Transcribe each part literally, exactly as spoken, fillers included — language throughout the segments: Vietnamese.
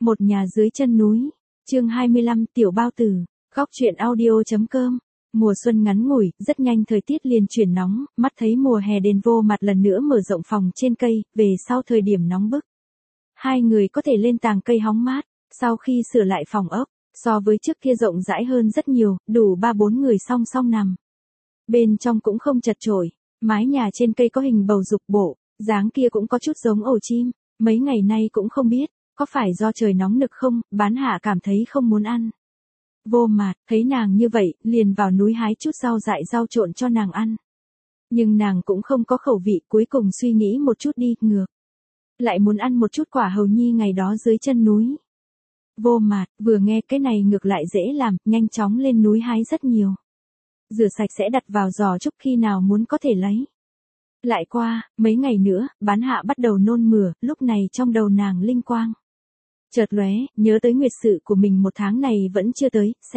Một nhà dưới chân núi. Chương hai mươi lăm Tiểu Bao Tử. Góc truyện audio.com. Mùa xuân ngắn ngủi, rất nhanh thời tiết liền chuyển nóng, mắt thấy mùa hè đến vô mặt lần nữa mở rộng phòng trên cây, về sau thời điểm nóng bức. Hai người có thể lên tàng cây hóng mát, sau khi sửa lại phòng ốc, so với trước kia rộng rãi hơn rất nhiều, đủ ba bốn người song song nằm. Bên trong cũng không chật chội, mái nhà trên cây có hình bầu dục bộ, dáng kia cũng có chút giống ổ chim, mấy ngày nay cũng không biết, có phải do trời nóng nực không, Bán Hạ cảm thấy không muốn ăn. Vô Mạt, thấy nàng như vậy, liền vào núi hái chút rau dại rau trộn cho nàng ăn. Nhưng nàng cũng không có khẩu vị, cuối cùng suy nghĩ một chút đi, ngược. Lại muốn ăn một chút quả hầu nhi ngày đó dưới chân núi. Vô Mạt, vừa nghe cái này ngược lại dễ làm, nhanh chóng lên núi hái rất nhiều. Rửa sạch sẽ đặt vào giò chúc khi nào muốn có thể lấy. Lại qua, mấy ngày nữa, Bán Hạ bắt đầu nôn mửa, lúc này trong đầu nàng linh quang. Chợt lóe, nhớ tới nguyệt sự của mình một tháng này vẫn chưa tới, sẽ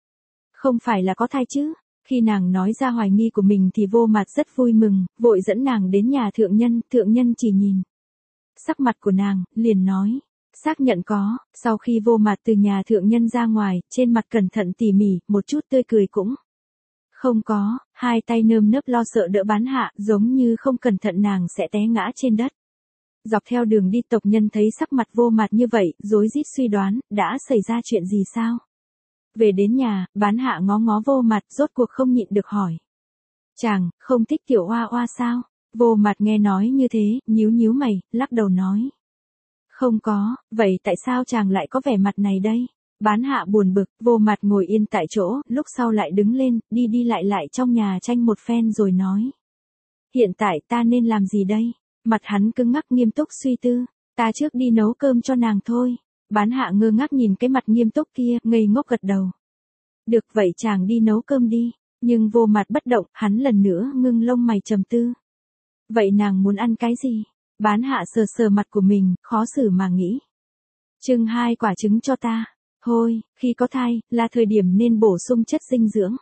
không phải là có thai chứ. Khi nàng nói ra hoài nghi của mình thì Vô Mạt rất vui mừng, vội dẫn nàng đến nhà thượng nhân, thượng nhân chỉ nhìn sắc mặt của nàng, liền nói, xác nhận có. Sau khi Vô Mạt từ nhà thượng nhân ra ngoài, trên mặt cẩn thận tỉ mỉ, một chút tươi cười cũng không có, hai tay nơm nớp lo sợ đỡ Bán Hạ, giống như không cẩn thận nàng sẽ té ngã trên đất. Dọc theo đường đi tộc nhân thấy sắc mặt Vô Mạt như vậy, rối rít suy đoán, đã xảy ra chuyện gì sao? Về đến nhà, Bán Hạ ngó ngó Vô Mạt, rốt cuộc không nhịn được hỏi. Chàng, không thích tiểu oa oa sao? Vô Mạt nghe nói như thế, nhíu nhíu mày, lắc đầu nói. Không có, vậy tại sao chàng lại có vẻ mặt này đây? Bán Hạ buồn bực, Vô Mạt ngồi yên tại chỗ, lúc sau lại đứng lên, đi đi lại lại trong nhà tranh một phen rồi nói. Hiện tại ta nên làm gì đây? Mặt hắn cứng ngắc nghiêm túc suy tư, ta trước đi nấu cơm cho nàng thôi. Bán Hạ ngơ ngác nhìn cái mặt nghiêm túc kia, ngây ngốc gật đầu. Được vậy chàng đi nấu cơm đi, nhưng Vô Mạt bất động, hắn lần nữa ngưng lông mày trầm tư. Vậy nàng muốn ăn cái gì? Bán Hạ sờ sờ mặt của mình, khó xử mà nghĩ. Chưng hai quả trứng cho ta. Thôi, khi có thai, là thời điểm nên bổ sung chất dinh dưỡng.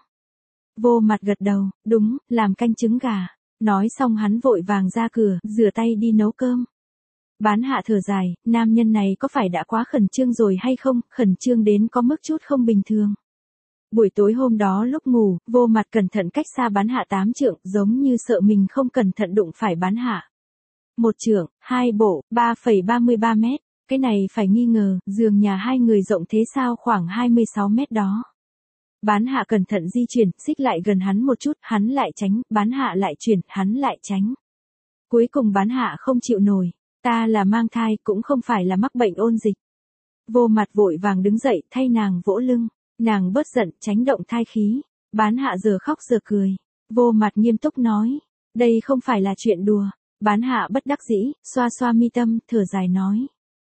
Vô Mạt gật đầu, đúng, làm canh trứng gà. Nói xong hắn vội vàng ra cửa, rửa tay đi nấu cơm. Bán Hạ thở dài, nam nhân này có phải đã quá khẩn trương rồi hay không, khẩn trương đến có mức chút không bình thường. Buổi tối hôm đó lúc ngủ, Vô Mạt cẩn thận cách xa Bán Hạ tám trượng, giống như sợ mình không cẩn thận đụng phải Bán Hạ. Một trượng, hai bộ, ba phẩy ba mươi ba mét, cái này phải nghi ngờ, giường nhà hai người rộng thế sao khoảng hai mươi sáu mét đó. Bán Hạ cẩn thận di chuyển, xích lại gần hắn một chút, hắn lại tránh, Bán Hạ lại chuyển, hắn lại tránh. Cuối cùng Bán Hạ không chịu nổi, ta là mang thai, cũng không phải là mắc bệnh ôn dịch. Vô Mạt vội vàng đứng dậy, thay nàng vỗ lưng, nàng bớt giận, tránh động thai khí. Bán Hạ giờ khóc giờ cười. Vô Mạt nghiêm túc nói, đây không phải là chuyện đùa. Bán Hạ bất đắc dĩ, xoa xoa mi tâm, thở dài nói.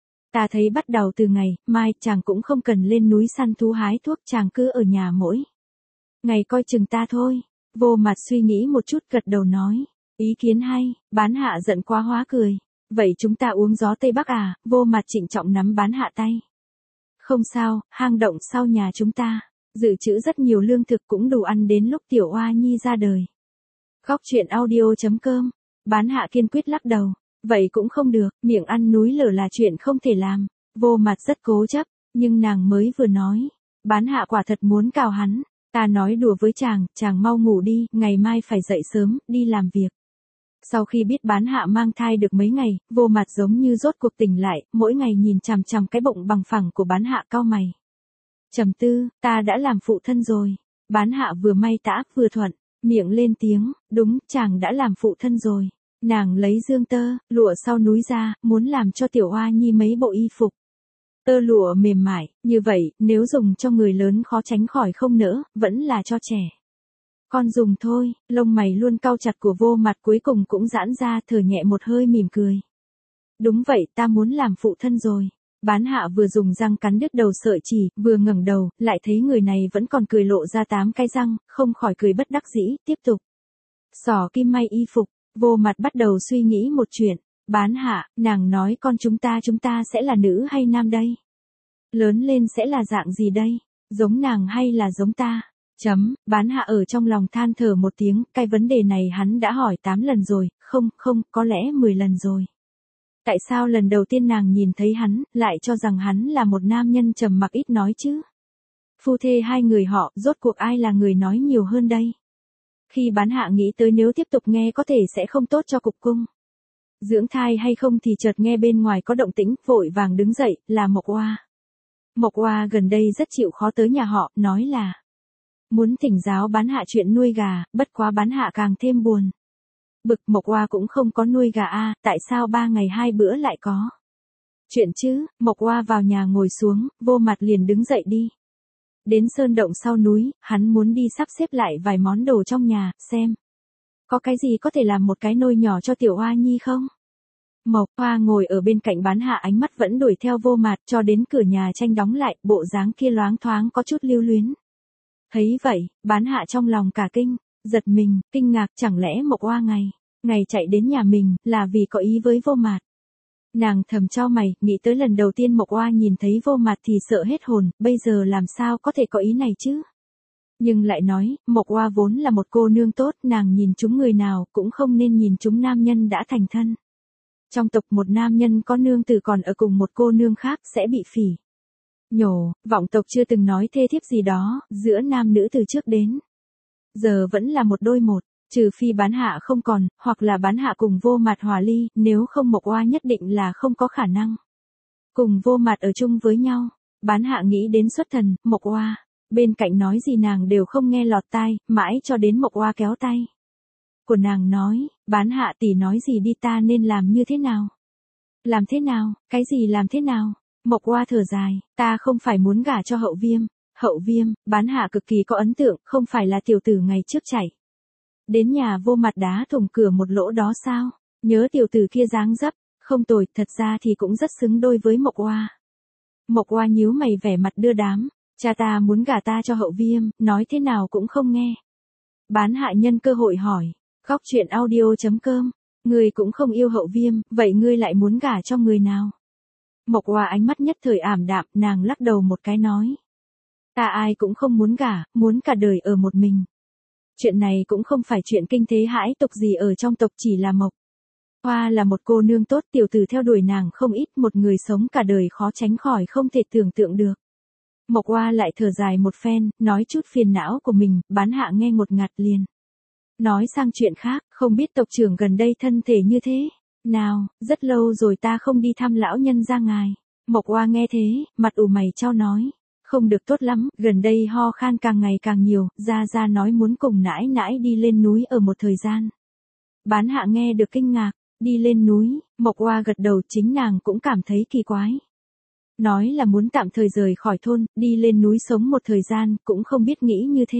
Ta thấy bắt đầu từ ngày mai chàng cũng không cần lên núi săn thú hái thuốc, chàng cứ ở nhà mỗi ngày coi chừng ta thôi. Vô Mạt suy nghĩ một chút gật đầu nói. Ý kiến hay. Bán Hạ giận quá hóa cười. Vậy chúng ta uống gió Tây Bắc à? Vô Mạt trịnh trọng nắm Bán Hạ tay. Không sao, hang động sau nhà chúng ta dự trữ rất nhiều lương thực, cũng đủ ăn đến lúc tiểu oa nhi ra đời. Góc truyện audio.com. Bán Hạ kiên quyết lắc đầu. Vậy cũng không được, miệng ăn núi lở là chuyện không thể làm. Vô Mạt rất cố chấp, nhưng nàng mới vừa nói. Bán Hạ quả thật muốn cào hắn. Ta nói đùa với chàng, chàng mau ngủ đi, ngày mai phải dậy sớm, đi làm việc. Sau khi biết Bán Hạ mang thai được mấy ngày, Vô Mạt giống như rốt cuộc tỉnh lại, mỗi ngày nhìn chằm chằm cái bụng bằng phẳng của Bán Hạ cau mày. Trầm tư, ta đã làm phụ thân rồi. Bán Hạ vừa may tã, vừa thuận, miệng lên tiếng, đúng, chàng đã làm phụ thân rồi. Nàng lấy dương tơ, lụa sau núi ra, muốn làm cho tiểu oa nhi mấy bộ y phục. Tơ lụa mềm mại, như vậy, nếu dùng cho người lớn khó tránh khỏi không nỡ, vẫn là cho trẻ con dùng thôi. Lông mày luôn cau chặt của Vô Mạt cuối cùng cũng giãn ra, thở nhẹ một hơi mỉm cười. Đúng vậy, ta muốn làm phụ thân rồi. Bán Hạ vừa dùng răng cắn đứt đầu sợi chỉ, vừa ngẩng đầu, lại thấy người này vẫn còn cười lộ ra tám cái răng, không khỏi cười bất đắc dĩ, tiếp tục. Xỏ kim may y phục. Vô Mạt bắt đầu suy nghĩ một chuyện. Bán Hạ, nàng nói con chúng ta chúng ta sẽ là nữ hay nam đây? Lớn lên sẽ là dạng gì đây? Giống nàng hay là giống ta? Chấm, Bán Hạ ở trong lòng than thở một tiếng, cái vấn đề này hắn đã hỏi tám lần rồi, không, không, có lẽ mười lần rồi. Tại sao lần đầu tiên nàng nhìn thấy hắn, lại cho rằng hắn là một nam nhân trầm mặc ít nói chứ? Phu thê hai người họ, rốt cuộc ai là người nói nhiều hơn đây? Khi Bán Hạ nghĩ tới nếu tiếp tục nghe có thể sẽ không tốt cho cục cung. Dưỡng thai hay không thì chợt nghe bên ngoài có động tĩnh, vội vàng đứng dậy, là Mộc Oa. Mộc Oa gần đây rất chịu khó tới nhà họ, nói là muốn thỉnh giáo Bán Hạ chuyện nuôi gà, bất quá Bán Hạ càng thêm buồn. Bực, Mộc Oa cũng không có nuôi gà a, tại sao ba ngày hai bữa lại có? Chuyện chứ, Mộc Oa vào nhà ngồi xuống, Vô Mặt liền đứng dậy đi. Đến sơn động sau núi, hắn muốn đi sắp xếp lại vài món đồ trong nhà, xem có cái gì có thể làm một cái nôi nhỏ cho tiểu Oa nhi không? Mộc Oa ngồi ở bên cạnh Bán Hạ, ánh mắt vẫn đuổi theo Vô Mặt cho đến cửa nhà tranh đóng lại, bộ dáng kia loáng thoáng có chút lưu luyến. Thấy vậy, Bán Hạ trong lòng cả kinh, giật mình, kinh ngạc, chẳng lẽ Mộc Oa ngày ngày chạy đến nhà mình là vì có ý với Vô Mặt. Nàng thầm chau mày, nghĩ tới lần đầu tiên Mộc Oa nhìn thấy Vô Mặt thì sợ hết hồn, bây giờ làm sao có thể có ý này chứ? Nhưng lại nói, Mộc Oa vốn là một cô nương tốt, nàng nhìn chúng người nào cũng không nên nhìn chúng nam nhân đã thành thân. Trong tộc một nam nhân có nương tử còn ở cùng một cô nương khác sẽ bị phỉ nhổ, vọng tộc chưa từng nói thê thiếp gì đó, giữa nam nữ từ trước đến giờ vẫn là một đôi một, trừ phi Bán Hạ không còn, hoặc là Bán Hạ cùng Vô Mặt hòa ly, nếu không Mộc Oa nhất định là không có khả năng cùng Vô Mặt ở chung với nhau. Bán Hạ nghĩ đến xuất thần, Mộc Oa bên cạnh nói gì nàng đều không nghe lọt tai, mãi cho đến Mộc Oa kéo tay của nàng nói, Bán Hạ tỷ nói gì đi, ta nên làm như thế nào? Làm thế nào? Cái gì làm thế nào? Mộc Oa thở dài, ta không phải muốn gả cho Hậu Viêm. Hậu Viêm, Bán Hạ cực kỳ có ấn tượng, không phải là tiểu tử ngày trước chạy đến nhà Vô Mặt đá thủng cửa một lỗ đó sao? Nhớ tiểu tử kia dáng dấp, không tồi, thật ra thì cũng rất xứng đôi với Mộc Oa. Mộc Oa nhíu mày vẻ mặt đưa đám, cha ta muốn gả ta cho Hậu Viêm, nói thế nào cũng không nghe. Bán Hạ nhân cơ hội hỏi, Góc truyện audio chấm com, ngươi cũng không yêu Hậu Viêm, vậy ngươi lại muốn gả cho người nào? Mộc Oa ánh mắt nhất thời ảm đạm, nàng lắc đầu một cái nói, ta ai cũng không muốn gả, muốn cả đời ở một mình. Chuyện này cũng không phải chuyện kinh thế hãi tục gì ở trong tộc, chỉ là Mộc Oa là một cô nương tốt, tiểu tử theo đuổi nàng không ít, một người sống cả đời khó tránh khỏi không thể tưởng tượng được. Mộc Oa lại thở dài một phen, nói chút phiền não của mình, Bán Hạ nghe ngột ngạt liền nói sang chuyện khác, không biết tộc trưởng gần đây thân thể như thế nào, rất lâu rồi ta không đi thăm lão nhân gia ngài. Mộc Oa nghe thế, mặt ủ mày chau nói, không được tốt lắm, gần đây ho khan càng ngày càng nhiều, gia gia nói muốn cùng nãi nãi đi lên núi ở một thời gian. Bán Hạ nghe được kinh ngạc, đi lên núi, Mộc Oa gật đầu, chính nàng cũng cảm thấy kỳ quái. Nói là muốn tạm thời rời khỏi thôn, đi lên núi sống một thời gian, cũng không biết nghĩ như thế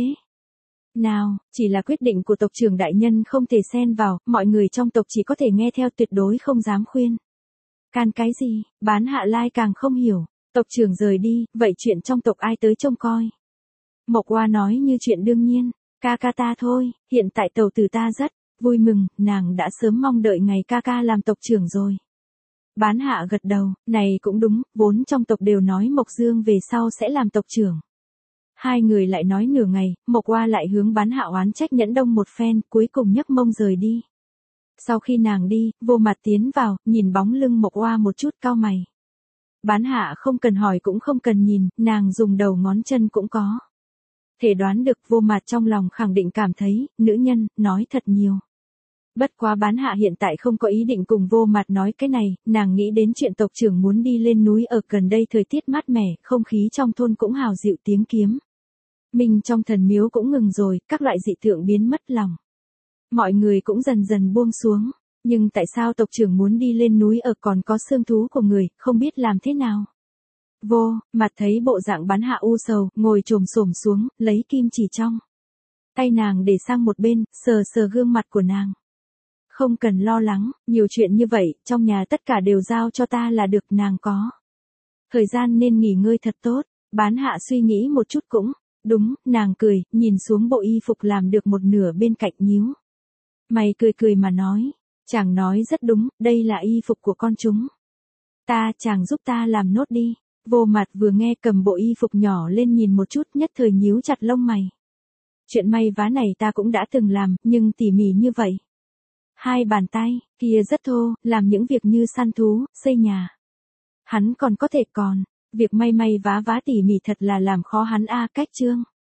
nào, chỉ là quyết định của tộc trưởng đại nhân không thể xen vào, mọi người trong tộc chỉ có thể nghe theo, tuyệt đối không dám khuyên can cái gì. Bán Hạ lai càng không hiểu, tộc trưởng rời đi, vậy chuyện trong tộc ai tới trông coi? Mộc Oa nói như chuyện đương nhiên, ca ca ta thôi, hiện tại tẩu tử ta rất vui mừng, nàng đã sớm mong đợi ngày ca ca làm tộc trưởng rồi. Bán Hạ gật đầu, này cũng đúng, vốn trong tộc đều nói Mộc Dương về sau sẽ làm tộc trưởng. Hai người lại nói nửa ngày, Mộc Oa lại hướng Bán Hạ oán trách nhẫn đông một phen, cuối cùng nhấc mông rời đi. Sau khi nàng đi, Vô Mặt tiến vào, nhìn bóng lưng Mộc Oa một chút cau mày. Bán Hạ không cần hỏi cũng không cần nhìn, nàng dùng đầu ngón chân cũng có thể đoán được. Vô Mặt trong lòng khẳng định cảm thấy, nữ nhân, nói thật nhiều. Bất quá Bán Hạ hiện tại không có ý định cùng Vô Mặt nói cái này, nàng nghĩ đến chuyện tộc trưởng muốn đi lên núi ở gần đây thời tiết mát mẻ, không khí trong thôn cũng hào dịu, tiếng kiếm mình trong thần miếu cũng ngừng rồi, các loại dị tượng biến mất lòng. Mọi người cũng dần dần buông xuống, nhưng tại sao tộc trưởng muốn đi lên núi ở còn có xương thú của người, không biết làm thế nào. Vô Mặt thấy bộ dạng Bán Hạ u sầu, ngồi chồm xổm xuống, lấy kim chỉ trong tay nàng để sang một bên, sờ sờ gương mặt của nàng. Không cần lo lắng, nhiều chuyện như vậy, trong nhà tất cả đều giao cho ta là được, nàng có thời gian nên nghỉ ngơi thật tốt. Bán Hạ suy nghĩ một chút cũng đúng, nàng cười, nhìn xuống bộ y phục làm được một nửa bên cạnh, nhíu mày cười cười mà nói, chàng nói rất đúng, đây là y phục của con chúng ta, chàng giúp ta làm nốt đi. Vô Mặt vừa nghe cầm bộ y phục nhỏ lên nhìn một chút, nhất thời nhíu chặt lông mày. Chuyện may vá này ta cũng đã từng làm, nhưng tỉ mỉ như vậy Hai bàn tay, kia rất thô, làm những việc như săn thú, xây nhà. Hắn còn có thể còn, việc may may vá vá tỉ mỉ thật là làm khó hắn a. Cách chương